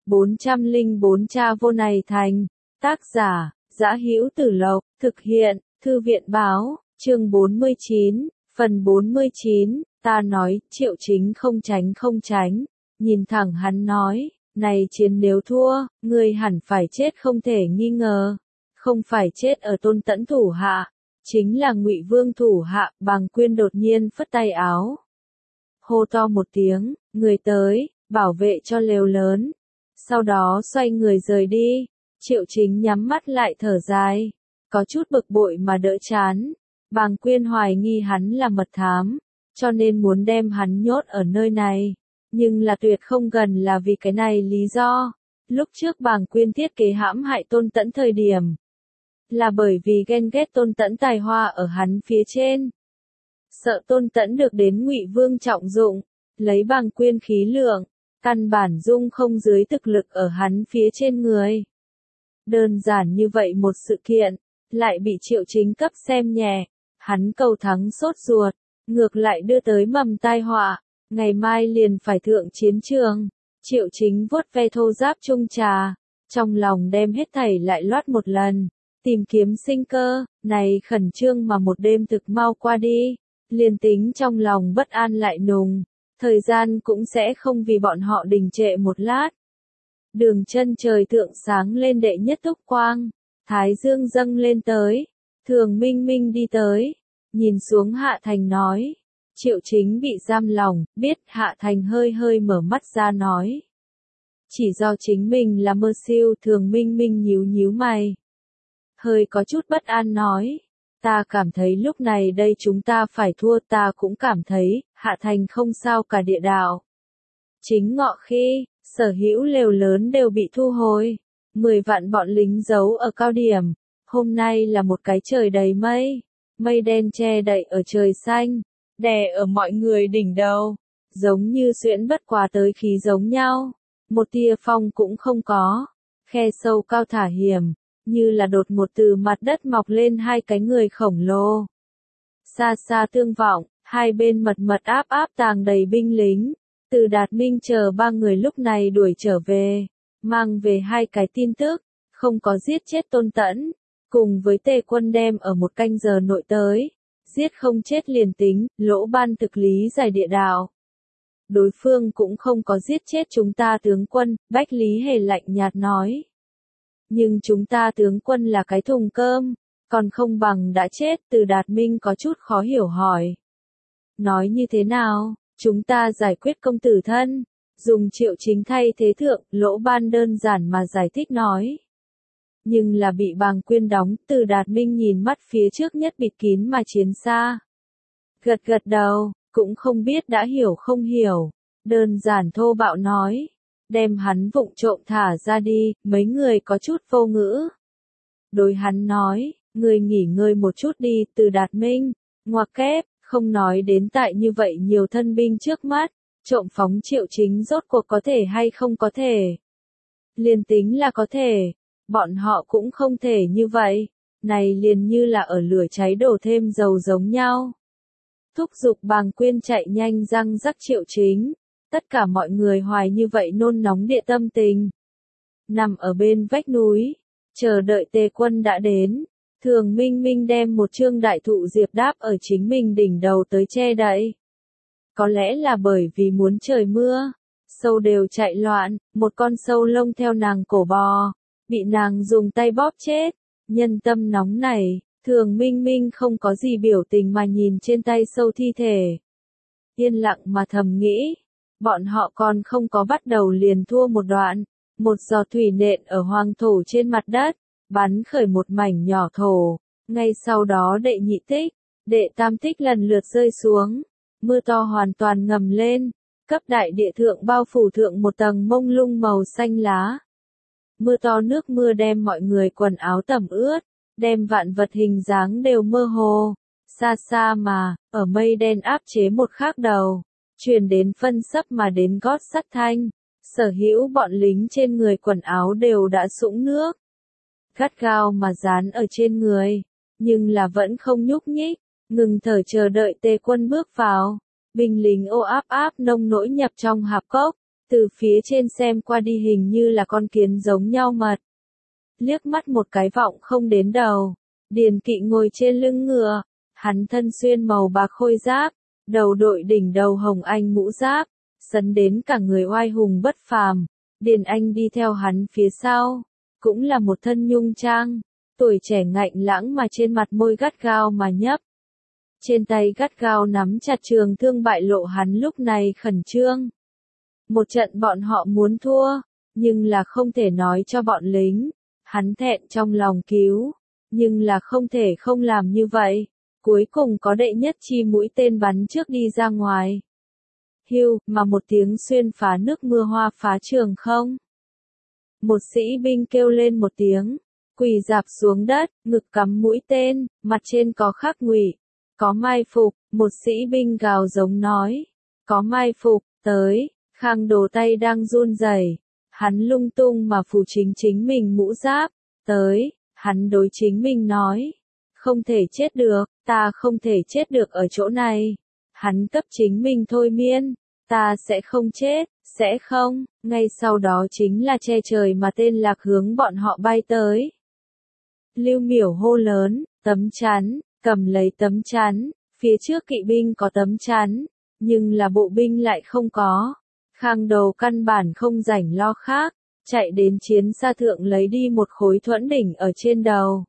404 Cha vô này thành. Tác giả, Dã Hữu Tử Lộc, thực hiện, Thư viện báo, chương 49, phần 49, ta nói, Triệu Chính không tránh, nhìn thẳng hắn nói, này chiến nếu thua, ngươi hẳn phải chết không thể nghi ngờ, không phải chết ở Tôn Tẫn thủ hạ, chính là Ngụy Vương thủ hạ. Bàng Quyên đột nhiên phất tay áo, hô to một tiếng, người tới, bảo vệ cho lều lớn, sau đó xoay người rời đi. Triệu Chính nhắm mắt lại thở dài, có chút bực bội mà đỡ chán. Bàng Quyên hoài nghi hắn là mật thám, cho nên muốn đem hắn nhốt ở nơi này, nhưng là tuyệt không gần là vì cái này lý do. Lúc trước Bàng Quyên thiết kế hãm hại Tôn Tẫn thời điểm, là bởi vì ghen ghét Tôn Tẫn tài hoa ở hắn phía trên, sợ Tôn Tẫn được đến Ngụy Vương trọng dụng, lấy Bàng Quyên khí lượng, căn bản dung không dưới thực lực ở hắn phía trên người. Đơn giản như vậy một sự kiện, lại bị Triệu Chính cấp xem nhẹ, hắn cầu thắng sốt ruột, ngược lại đưa tới mầm tai họa, ngày mai liền phải thượng chiến trường. Triệu Chính vuốt ve thô giáp trung trà, trong lòng đem hết thảy lại loát một lần, tìm kiếm sinh cơ, này khẩn trương mà một đêm thực mau qua đi, liền tính trong lòng bất an lại nùng, thời gian cũng sẽ không vì bọn họ đình trệ một lát. Đường chân trời thượng sáng lên đệ nhất túc quang, thái dương dâng lên tới, Thường Minh Minh đi tới, nhìn xuống Hạ Thành nói, Triệu Chính bị giam lòng, biết. Hạ Thành hơi hơi mở mắt ra nói, chỉ do chính mình là mơ siêu. Thường Minh Minh nhíu nhíu mày, hơi có chút bất an nói, ta cảm thấy lúc này đây chúng ta phải thua. Ta cũng cảm thấy. Hạ Thành không sao cả. Địa đạo chính ngọ khi, sở hữu lều lớn đều bị thu hồi, 10 vạn bọn lính giấu ở cao điểm. Hôm nay là một cái trời đầy mây, mây đen che đậy ở trời xanh, đè ở mọi người đỉnh đầu, giống như xuyễn bất quá tới khí giống nhau, một tia phong cũng không có, khe sâu cao thả hiểm, như là đột một từ mặt đất mọc lên hai cái người khổng lồ. Xa xa tương vọng, hai bên mật mật áp tàng đầy binh lính. Từ Đạt Minh chờ ba người lúc này đuổi trở về, mang về hai cái tin tức, không có giết chết Tôn Tẫn, cùng với Tề Quân đem ở một canh giờ nội tới, giết không chết liền tính. Lỗ Ban thực lý giải địa đạo, đối phương cũng không có giết chết chúng ta tướng quân. Bách Lý Hề lạnh nhạt nói, nhưng chúng ta tướng quân là cái thùng cơm, còn không bằng đã chết. Từ Đạt Minh có chút khó hiểu hỏi, nói như thế nào? Chúng ta giải quyết công tử thân, dùng Triệu Chính thay thế thượng. Lỗ Ban đơn giản mà giải thích nói, nhưng là bị Bàng Quyên đóng. Từ Đạt Minh nhìn mắt phía trước nhất bịt kín mà chiến xa, gật gật đầu, cũng không biết đã hiểu không hiểu, đơn giản thô bạo nói, đem hắn vụng trộm thả ra đi. Mấy người có chút vô ngữ, đối hắn nói, người nghỉ ngơi một chút đi. Từ Đạt Minh ngoặc kép, không nói đến tại như vậy nhiều thân binh trước mắt, trộm phóng Triệu Chính rốt cuộc có thể hay không có thể. Liền tính là có thể, bọn họ cũng không thể như vậy, này liền như là ở lửa cháy đổ thêm dầu giống nhau. Thúc giục Bàng Quyên chạy nhanh răng rắc Triệu Chính, tất cả mọi người hoài như vậy nôn nóng địa tâm tình. Nằm ở bên vách núi, chờ đợi Tề Quân đã đến. Thường Minh Minh đem một chương đại thụ diệp đáp ở chính mình đỉnh đầu tới che đậy. Có lẽ là bởi vì muốn trời mưa, sâu đều chạy loạn, một con sâu lông theo nàng cổ bò, bị nàng dùng tay bóp chết. Nhân tâm nóng này, Thường Minh Minh không có gì biểu tình mà nhìn trên tay sâu thi thể, yên lặng mà thầm nghĩ, bọn họ còn không có bắt đầu liền thua một đoạn. Một giọt thủy nện ở hoang thổ trên mặt đất, bắn khởi một mảnh nhỏ thổ, ngay sau đó đệ nhị tích, đệ tam tích lần lượt rơi xuống, mưa to hoàn toàn ngầm lên, cấp đại địa thượng bao phủ thượng một tầng mông lung màu xanh lá. Mưa to nước mưa đem mọi người quần áo tẩm ướt, đem vạn vật hình dáng đều mơ hồ. Xa xa mà, ở mây đen áp chế một khác đầu, truyền đến phân sấp mà đến gót sắt thanh, sở hữu bọn lính trên người quần áo đều đã sũng nước, gắt gao mà dán ở trên người, nhưng là vẫn không nhúc nhích, ngừng thở chờ đợi Tề Quân bước vào. Binh lính ô áp nông nỗi nhập trong hạp cốc, Từ phía trên xem qua đi hình như là con kiến giống nhau mật. Liếc mắt một cái vọng không đến đầu. Điền Kỵ ngồi trên lưng ngựa, hắn thân xuyên màu bạc khôi giáp, đầu đội đỉnh đầu hồng anh mũ giáp, sấn đến cả người oai hùng bất phàm. Điền Anh đi theo hắn phía sau, cũng là một thân nhung trang, tuổi trẻ ngạnh lãng mà trên mặt môi gắt gao mà nhấp. Trên tay gắt gao nắm chặt trường thương bại lộ hắn lúc này khẩn trương. Một trận bọn họ muốn thua, nhưng là không thể nói cho bọn lính. Hắn thẹn trong lòng cứu, nhưng là không thể không làm như vậy. Cuối cùng có đệ nhất chi mũi tên bắn trước đi ra ngoài. Hưu, mà một tiếng xuyên phá nước mưa hoa phá trường không. Một sĩ binh kêu lên một tiếng, quỳ rạp xuống đất, ngực cắm mũi tên, mặt trên có khắc ngụy, có mai phục, một sĩ binh gào giống nói, có mai phục, tới, Khang Đồ tay đang run rẩy, hắn lung tung mà phủ chính mình mũ giáp, tới, hắn đối chính mình nói, không thể chết được, ta không thể chết được ở chỗ này. Hắn cấp chính mình thôi miên, ta sẽ không chết, sẽ không, ngay sau đó chính là che trời mà tên lạc hướng bọn họ bay tới. Lưu Miểu hô lớn, tấm chắn, cầm lấy tấm chắn, phía trước kỵ binh có tấm chắn, nhưng là bộ binh lại không có. Khang Đầu căn bản không rảnh lo khác, chạy đến chiến xa thượng lấy đi một khối thuẫn đỉnh ở trên đầu.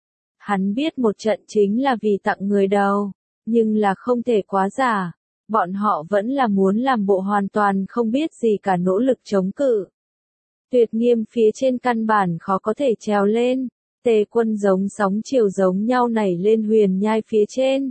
Hắn biết một trận chính là vì tặng người đầu, nhưng là không thể quá giả. Bọn họ vẫn là muốn làm bộ hoàn toàn không biết gì cả nỗ lực chống cự. Tuyệt Nghiêm phía trên căn bản khó có thể trèo lên, Tề Quân giống sóng chiều giống nhau nảy lên huyền nhai phía trên.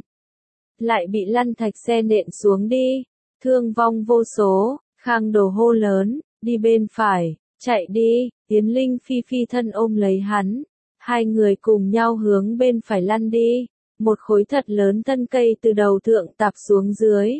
Lại bị lăn thạch xe nện xuống đi, thương vong vô số, Khang Đồ hô lớn, đi bên phải, chạy đi, Yến Linh phi phi thân ôm lấy hắn. Hai người cùng nhau hướng bên phải lăn đi, một khối thật lớn thân cây từ đầu thượng tạp xuống dưới.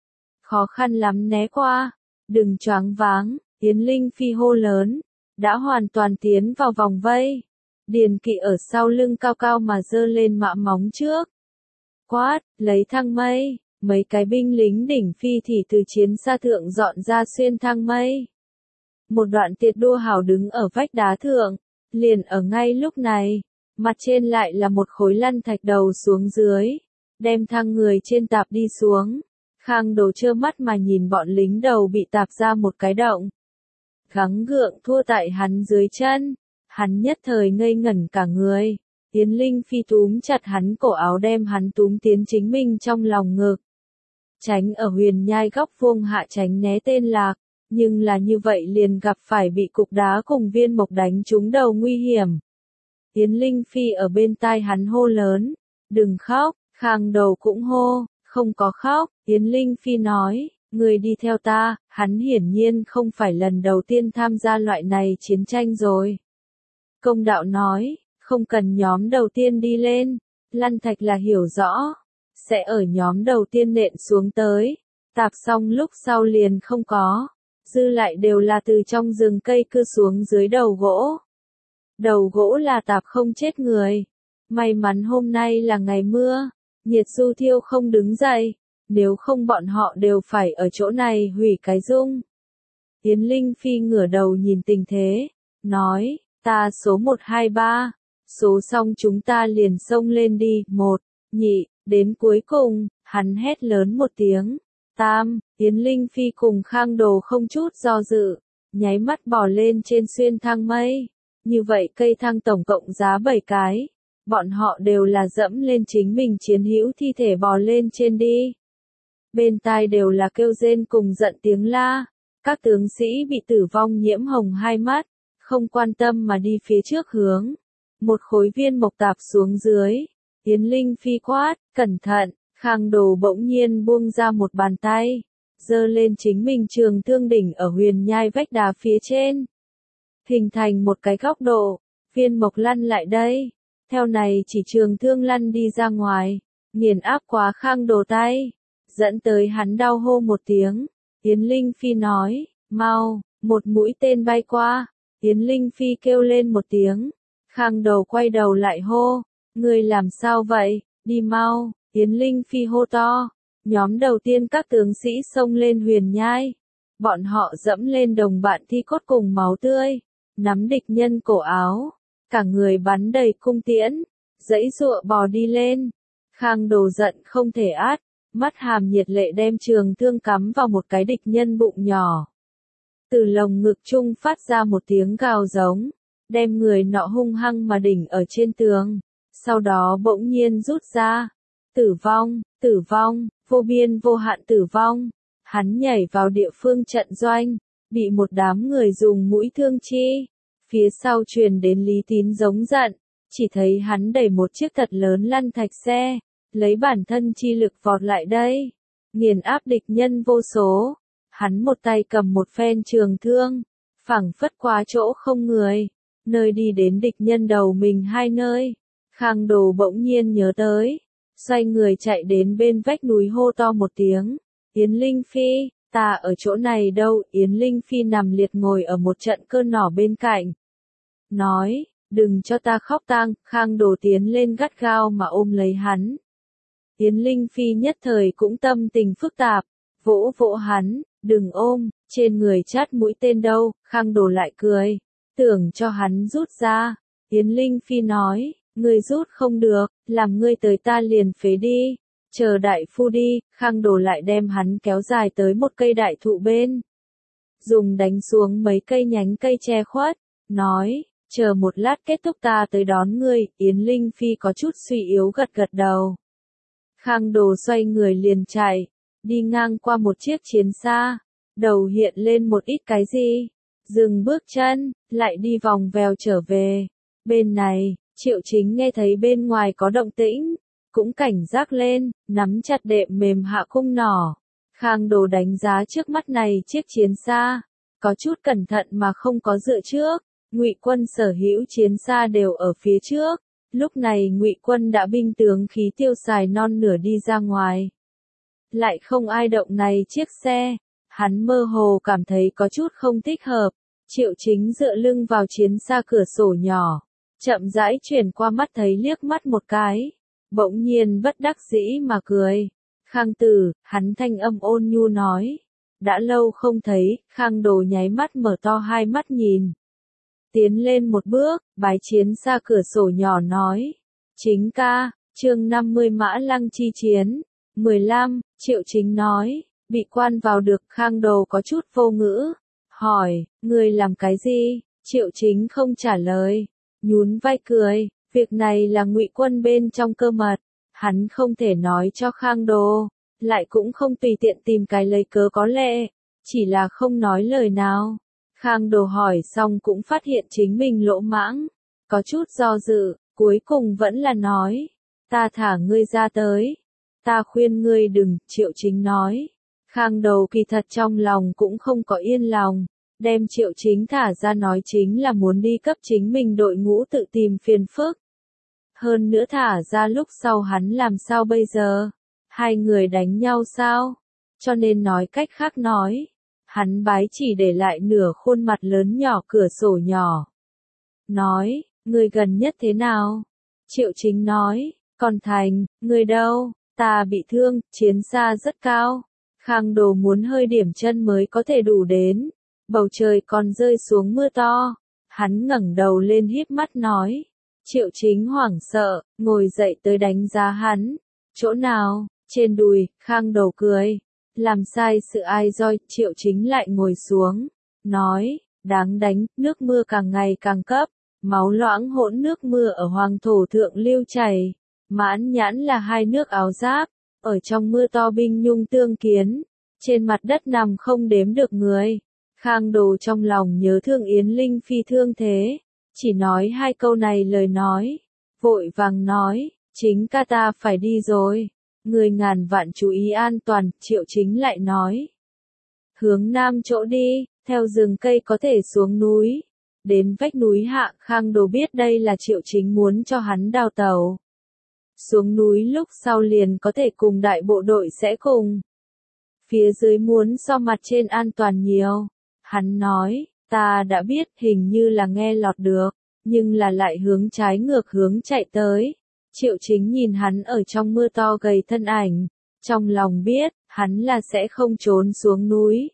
Khó khăn lắm né qua, đừng choáng váng, Yến Linh phi hô lớn, đã hoàn toàn tiến vào vòng vây. Điền Kỵ ở sau lưng cao cao mà giơ lên mã móng trước. Quát, lấy thang mây, mấy cái binh lính đỉnh phi thì từ chiến xa thượng dọn ra xuyên thang mây. Một đoạn tiệt đua hào đứng ở vách đá thượng. Liền ở ngay lúc này, mặt trên lại là một khối lăn thạch đầu xuống dưới, đem thang người trên tạp đi xuống. Khang Đồ trơ mắt mà nhìn bọn lính đầu bị tạp ra một cái động. Gắng gượng thua tại hắn dưới chân, hắn nhất thời ngây ngẩn cả người. Yến Linh phi túm chặt hắn cổ áo đem hắn túm tiến chính mình trong lòng ngực. Tránh ở huyền nhai góc vuông hạ tránh né tên lạc. Nhưng là như vậy liền gặp phải bị cục đá cùng viên mộc đánh trúng đầu nguy hiểm. Yến Linh phi ở bên tai hắn hô lớn, đừng khóc, Khang Đầu cũng hô, không có khóc, Yến Linh phi nói, người đi theo ta, hắn hiển nhiên không phải lần đầu tiên tham gia loại này chiến tranh rồi. Công đạo nói, không cần nhóm đầu tiên đi lên, lăn thạch là hiểu rõ, sẽ ở nhóm đầu tiên nện xuống tới, tạp xong lúc sau liền không có. Dư lại đều là từ trong rừng cây cưa xuống dưới đầu gỗ. Đầu gỗ là tạp không chết người. May mắn hôm nay là ngày mưa, nhiệt du thiêu không đứng dậy, nếu không bọn họ đều phải ở chỗ này hủy cái dung. Yến Linh phi ngửa đầu nhìn tình thế, nói, ta số 123, số xong chúng ta liền xông lên đi, 1, nhị, đến cuối cùng, hắn hét lớn một tiếng. Tam, Yến Linh phi cùng Khang Đồ không chút do dự, nháy mắt bò lên trên xuyên thang mây. Như vậy cây thang tổng cộng giá 7 cái. Bọn họ đều là dẫm lên chính mình chiến hữu thi thể bò lên trên đi. Bên tai đều là kêu rên cùng giận tiếng la. Các tướng sĩ bị tử vong nhiễm hồng hai mắt, không quan tâm mà đi phía trước hướng. Một khối viên mộc tạp xuống dưới. Yến Linh phi quát, cẩn thận. Khang Đồ bỗng nhiên buông ra một bàn tay, giơ lên chính mình trường thương đỉnh ở huyền nhai vách đá phía trên. Hình thành một cái góc độ, viên mộc lăn lại đây, theo này chỉ trường thương lăn đi ra ngoài, nghiền áp quá Khang Đồ tay, dẫn tới hắn đau hô một tiếng. Yến Linh phi nói, mau, một mũi tên bay qua, Yến Linh phi kêu lên một tiếng, Khang Đồ quay đầu lại hô, ngươi làm sao vậy, đi mau. Yến Linh phi hô to, nhóm đầu tiên các tướng sĩ xông lên huyền nhai, Bọn họ dẫm lên đồng bạn thi cốt cùng máu tươi, nắm địch nhân cổ áo, cả người bắn đầy cung tiễn, giãy giụa bò đi lên. Khang Đồ giận không thể át, mắt hàm nhiệt lệ đem trường thương cắm vào một cái địch nhân bụng nhỏ. Từ lồng ngực trung phát ra một tiếng gào giống, đem người nọ hung hăng mà đỉnh ở trên tường, sau đó bỗng nhiên rút ra. Tử vong, vô biên vô hạn tử vong. Hắn nhảy vào địa phương trận doanh, bị một đám người dùng mũi thương chi. Phía sau truyền đến Lý Tín giống giận, chỉ thấy hắn đẩy một chiếc thật lớn lăn thạch xe, lấy bản thân chi lực vọt lại đây, nghiền áp địch nhân vô số. Hắn một tay cầm một phen trường thương, phảng phất qua chỗ không người, nơi đi đến địch nhân đầu mình hai nơi. Khang Đồ bỗng nhiên nhớ tới, xoay người chạy đến bên vách núi hô to một tiếng, Yến Linh Phi, ta ở chỗ này đâu? Yến Linh Phi nằm liệt ngồi ở một trận cơn nỏ bên cạnh. Nói, đừng cho ta khóc tang. Khang Đồ tiến lên gắt gao mà ôm lấy hắn. Yến Linh Phi nhất thời cũng tâm tình phức tạp, vỗ vỗ hắn, đừng ôm, trên người chát mũi tên đâu. Khang Đồ lại cười, tưởng cho hắn rút ra. Yến Linh Phi nói, ngươi rút không được, làm ngươi tới ta liền phế đi. Chờ đại phu đi. Khang Đồ lại đem hắn kéo dài tới một cây đại thụ bên. Dùng đánh xuống mấy cây nhánh cây che khuất, nói, chờ một lát kết thúc ta tới đón ngươi. Yến Linh Phi có chút suy yếu gật gật đầu. Khang Đồ xoay người liền chạy, đi ngang qua một chiếc chiến xa, đầu hiện lên một ít cái gì, dừng bước chân, lại đi vòng vèo trở về. Bên này, Triệu Chính nghe thấy bên ngoài có động tĩnh, cũng cảnh giác lên, nắm chặt đệm mềm hạ cung nỏ. Khang Đồ đánh giá trước mắt này chiếc chiến xa, có chút cẩn thận mà không có dựa trước. Ngụy quân sở hữu chiến xa đều ở phía trước, lúc này Ngụy quân đã binh tướng khí tiêu xài non nửa đi ra ngoài. Lại không ai động này chiếc xe, hắn mơ hồ cảm thấy có chút không thích hợp. Triệu Chính dựa lưng vào chiến xa cửa sổ nhỏ, chậm rãi chuyển qua mắt thấy liếc mắt một cái, bỗng nhiên bất đắc dĩ mà cười. Khang tử, hắn thanh âm ôn nhu nói. Đã lâu không thấy. Khang Đồ nháy mắt mở to hai mắt nhìn. Tiến lên một bước, bái chiến xa cửa sổ nhỏ nói. Chính ca, chương 50 Mã Lăng chi chiến. 15, Triệu Chính nói, bị quan vào được. Khang Đồ có chút vô ngữ, hỏi, người làm cái gì? Triệu Chính không trả lời, nhún vai cười, việc này là Ngụy quân bên trong cơ mật, hắn không thể nói cho Khang Đồ, lại cũng không tùy tiện tìm cái lấy cớ có lẽ, chỉ là không nói lời nào. Khang Đồ hỏi xong cũng phát hiện chính mình lỗ mãng, có chút do dự, cuối cùng vẫn là nói, ta thả ngươi ra tới. Ta khuyên ngươi đừng. Triệu Chính nói. Khang Đồ kỳ thật trong lòng cũng không có yên lòng, đem Triệu Chính thả ra nói chính là muốn đi cấp chính mình đội ngũ tự tìm phiền phức. Hơn nữa thả ra lúc sau hắn làm sao bây giờ? Hai người đánh nhau sao? Cho nên nói cách khác nói, hắn bái chỉ để lại nửa khuôn mặt lớn nhỏ cửa sổ nhỏ. Nói, người gần nhất thế nào? Triệu Chính nói, còn thành, người đâu? Ta bị thương, chiến xa rất cao. Khang Đồ muốn hơi điểm chân mới có thể đủ đến. Bầu trời còn rơi xuống mưa to. Hắn ngẩng đầu lên híp mắt nói. Triệu Chính hoảng sợ, ngồi dậy tới đánh giá hắn. Chỗ nào? Trên đùi. Khang Đồ cười. Làm sai sự ai roi. Triệu Chính lại ngồi xuống. Nói, đáng đánh, nước mưa càng ngày càng cấp. Máu loãng hỗn nước mưa ở hoàng thổ thượng lưu chảy. Mãn Nhãn là hai nước áo giáp, ở trong mưa to binh nhung tương kiến, trên mặt đất nằm không đếm được người. Khang Đồ trong lòng nhớ thương Yến Linh Phi thương thế, chỉ nói hai câu này lời nói, vội vàng nói, Chính ca ta phải đi rồi, người ngàn vạn chú ý an toàn. Triệu Chính lại nói, hướng nam chỗ đi, theo rừng cây có thể xuống núi, đến vách núi hạ. Khang Đồ biết đây là Triệu Chính muốn cho hắn đào tẩu. Xuống núi lúc sau liền có thể cùng đại bộ đội sẽ cùng. Phía dưới muốn so mặt trên an toàn nhiều. Hắn nói, ta đã biết, hình như là nghe lọt được, nhưng là lại hướng trái ngược hướng chạy tới. Triệu Chính nhìn hắn ở trong mưa to gầy thân ảnh, trong lòng biết, hắn là sẽ không trốn xuống núi.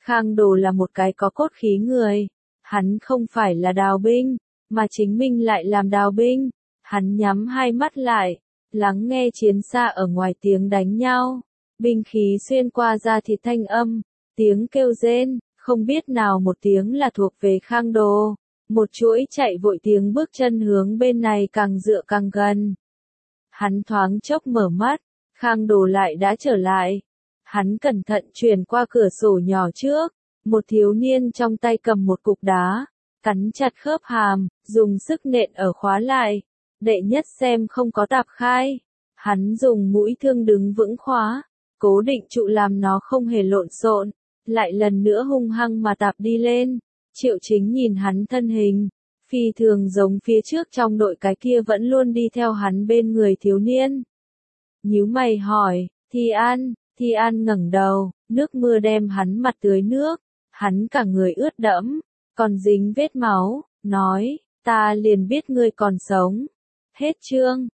Khang Đồ là một cái có cốt khí người. Hắn không phải là đào binh, mà chính mình lại làm đào binh. Hắn nhắm hai mắt lại, lắng nghe chiến xa ở ngoài tiếng đánh nhau. Binh khí xuyên qua da thịt thanh âm, tiếng kêu rên, không biết nào một tiếng là thuộc về Khang Đồ. Một chuỗi chạy vội tiếng bước chân hướng bên này càng dựa càng gần. Hắn thoáng chốc mở mắt, Khang Đồ lại đã trở lại. Hắn cẩn thận chuyển qua cửa sổ nhỏ trước, một thiếu niên trong tay cầm một cục đá, cắn chặt khớp hàm, dùng sức nện ở khóa lại. Đệ nhất xem không có tạp khai. Hắn dùng mũi thương đứng vững khóa, cố định trụ làm nó không hề lộn xộn, lại lần nữa hung hăng mà tạp đi lên. Triệu Chính nhìn hắn thân hình, phi thường giống phía trước trong đội cái kia vẫn luôn đi theo hắn bên người thiếu niên. Nhíu mày hỏi, Thi An ngẩng đầu, nước mưa đem hắn mặt tưới nước, hắn cả người ướt đẫm, còn dính vết máu, nói, ta liền biết ngươi còn sống. Hết chương.